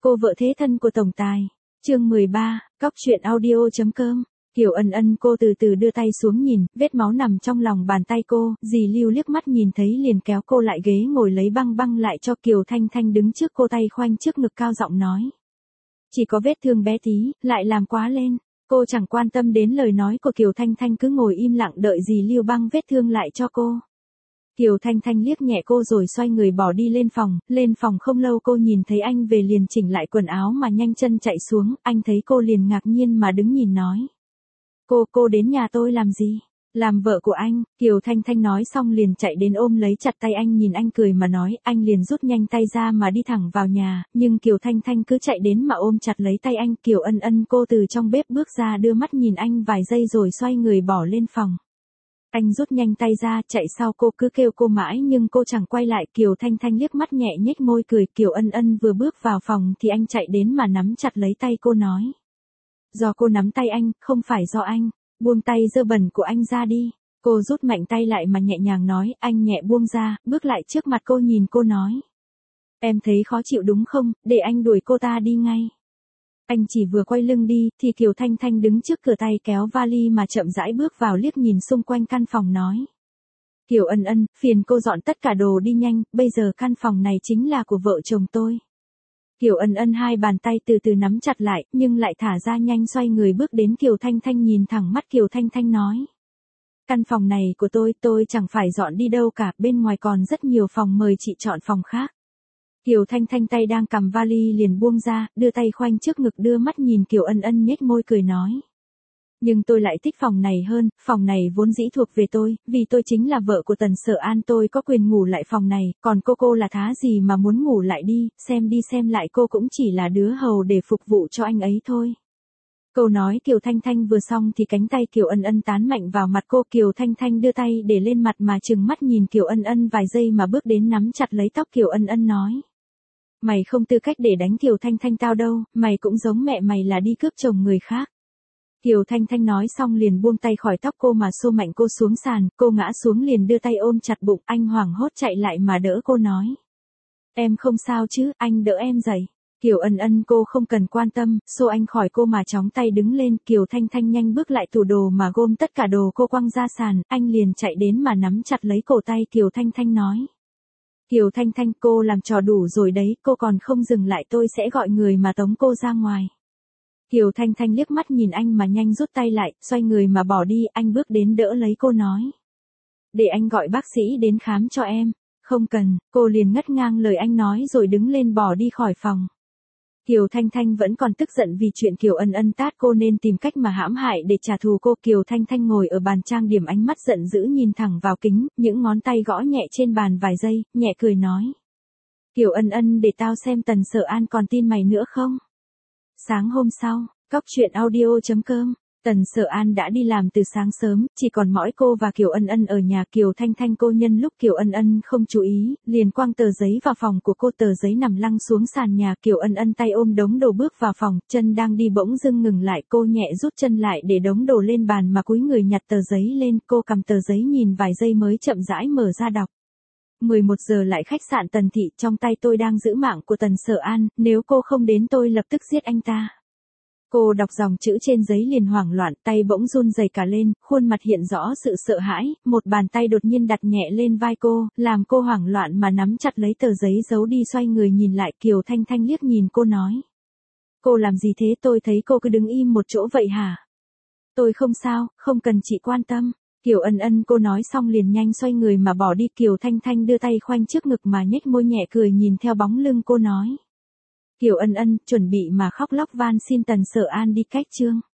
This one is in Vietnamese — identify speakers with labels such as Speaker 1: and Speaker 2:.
Speaker 1: Cô vợ thế thân của tổng tài. Chương 13, Cóc truyện audio.com. Kiều Ân Ân cô từ từ đưa tay xuống nhìn, vết máu nằm trong lòng bàn tay cô, dì Lưu liếc mắt nhìn thấy liền kéo cô lại ghế ngồi lấy băng băng lại cho Kiều Thanh Thanh đứng trước cô tay khoanh trước ngực cao giọng nói. Chỉ có vết thương bé tí, lại làm quá lên. Cô chẳng quan tâm đến lời nói của Kiều Thanh Thanh cứ ngồi im lặng đợi dì Lưu băng vết thương lại cho cô. Kiều Thanh Thanh liếc nhẹ cô rồi xoay người bỏ đi lên phòng không lâu cô nhìn thấy anh về liền chỉnh lại quần áo mà nhanh chân chạy xuống, anh thấy cô liền ngạc nhiên mà đứng nhìn nói. Cô đến nhà tôi làm gì? Làm vợ của anh. Kiều Thanh Thanh nói xong liền chạy đến ôm lấy chặt tay anh nhìn anh cười mà nói, anh liền rút nhanh tay ra mà đi thẳng vào nhà, nhưng Kiều Thanh Thanh cứ chạy đến mà ôm chặt lấy tay anh. Kiều Ân Ân cô từ trong bếp bước ra đưa mắt nhìn anh vài giây rồi xoay người bỏ lên phòng. Anh rút nhanh tay ra, chạy sau cô cứ kêu cô mãi nhưng cô chẳng quay lại. Kiều Thanh Thanh liếc mắt nhẹ nhếch môi cười. Kiều Ân Ân vừa bước vào phòng thì anh chạy đến mà nắm chặt lấy tay cô nói. Do cô nắm tay anh, không phải do anh. Buông tay dơ bẩn của anh ra đi. Cô rút mạnh tay lại mà nhẹ nhàng nói. Anh nhẹ buông ra, bước lại trước mặt cô nhìn cô nói. Em thấy khó chịu đúng không, để anh đuổi cô ta đi ngay. Anh chỉ vừa quay lưng đi, thì Kiều Thanh Thanh đứng trước cửa tay kéo vali mà chậm rãi bước vào liếc nhìn xung quanh căn phòng nói. Kiều Ân Ân, phiền cô dọn tất cả đồ đi nhanh, bây giờ căn phòng này chính là của vợ chồng tôi. Kiều Ân Ân hai bàn tay từ từ nắm chặt lại, nhưng lại thả ra nhanh xoay người bước đến Kiều Thanh Thanh nhìn thẳng mắt Kiều Thanh Thanh nói. Căn phòng này của tôi chẳng phải dọn đi đâu cả, bên ngoài còn rất nhiều phòng mời chị chọn phòng khác. Kiều Thanh Thanh tay đang cầm vali liền buông ra, đưa tay khoanh trước ngực đưa mắt nhìn Kiều Ân Ân nhếch môi cười nói. Nhưng tôi lại thích phòng này hơn, phòng này vốn dĩ thuộc về tôi, vì tôi chính là vợ của Tần Sở An, tôi có quyền ngủ lại phòng này, còn cô là thá gì mà muốn ngủ lại đi xem lại cô cũng chỉ là đứa hầu để phục vụ cho anh ấy thôi. Câu nói Kiều Thanh Thanh vừa xong thì cánh tay Kiều Ân Ân tán mạnh vào mặt cô. Kiều Thanh Thanh đưa tay để lên mặt mà trừng mắt nhìn Kiều Ân Ân vài giây mà bước đến nắm chặt lấy tóc Kiều Ân Ân nói. Mày không tư cách để đánh Kiều Thanh Thanh tao đâu, mày cũng giống mẹ mày là đi cướp chồng người khác. Kiều Thanh Thanh nói xong liền buông tay khỏi tóc cô mà xô mạnh cô xuống sàn, cô ngã xuống liền đưa tay ôm chặt bụng, anh hoảng hốt chạy lại mà đỡ cô nói. Em không sao chứ, anh đỡ em dậy. Kiều Ân Ân cô không cần quan tâm, xô anh khỏi cô mà chóng tay đứng lên. Kiều Thanh Thanh nhanh bước lại tủ đồ mà gom tất cả đồ cô quăng ra sàn, anh liền chạy đến mà nắm chặt lấy cổ tay Kiều Thanh Thanh nói. Kiều Thanh Thanh cô làm trò đủ rồi đấy, cô còn không dừng lại tôi sẽ gọi người mà tống cô ra ngoài. Kiều Thanh Thanh liếc mắt nhìn anh mà nhanh rút tay lại, xoay người mà bỏ đi, anh bước đến đỡ lấy cô nói. Để anh gọi bác sĩ đến khám cho em. Không cần, cô liền ngắt ngang lời anh nói rồi đứng lên bỏ đi khỏi phòng. Kiều Thanh Thanh vẫn còn tức giận vì chuyện Kiều Ân Ân tát cô nên tìm cách mà hãm hại để trả thù cô. Kiều Thanh Thanh ngồi ở bàn trang điểm ánh mắt giận dữ nhìn thẳng vào kính, những ngón tay gõ nhẹ trên bàn vài giây, nhẹ cười nói. Kiều Ân Ân để tao xem Tần Sở An còn tin mày nữa không? Sáng hôm sau, Cóc truyện audio.com. Tần Sở An đã đi làm từ sáng sớm, chỉ còn mỗi cô và Kiều Ân Ân ở nhà. Kiều Thanh Thanh cô nhân lúc Kiều Ân Ân không chú ý, liền quăng tờ giấy vào phòng của cô, tờ giấy nằm lăn xuống sàn nhà. Kiều Ân Ân tay ôm đống đồ bước vào phòng, chân đang đi bỗng dưng ngừng lại, cô nhẹ rút chân lại để đống đồ lên bàn mà cúi người nhặt tờ giấy lên, cô cầm tờ giấy nhìn vài giây mới chậm rãi mở ra đọc. 11 giờ lại khách sạn Tần Thị, trong tay tôi đang giữ mạng của Tần Sở An, nếu cô không đến tôi lập tức giết anh ta. Cô đọc dòng chữ trên giấy liền hoảng loạn, tay bỗng run rẩy cả lên, khuôn mặt hiện rõ sự sợ hãi, một bàn tay đột nhiên đặt nhẹ lên vai cô, làm cô hoảng loạn mà nắm chặt lấy tờ giấy giấu đi. Xoay người nhìn lại, Kiều Thanh Thanh liếc nhìn cô nói. Cô làm gì thế, tôi thấy cô cứ đứng im một chỗ vậy hả? Tôi không sao, không cần chị quan tâm. Kiều Ân Ân cô nói xong liền nhanh xoay người mà bỏ đi. Kiều Thanh Thanh đưa tay khoanh trước ngực mà nhếch môi nhẹ cười nhìn theo bóng lưng cô nói. Kiều Ân Ân chuẩn bị mà khóc lóc van xin Tần Sở An đi cách chương.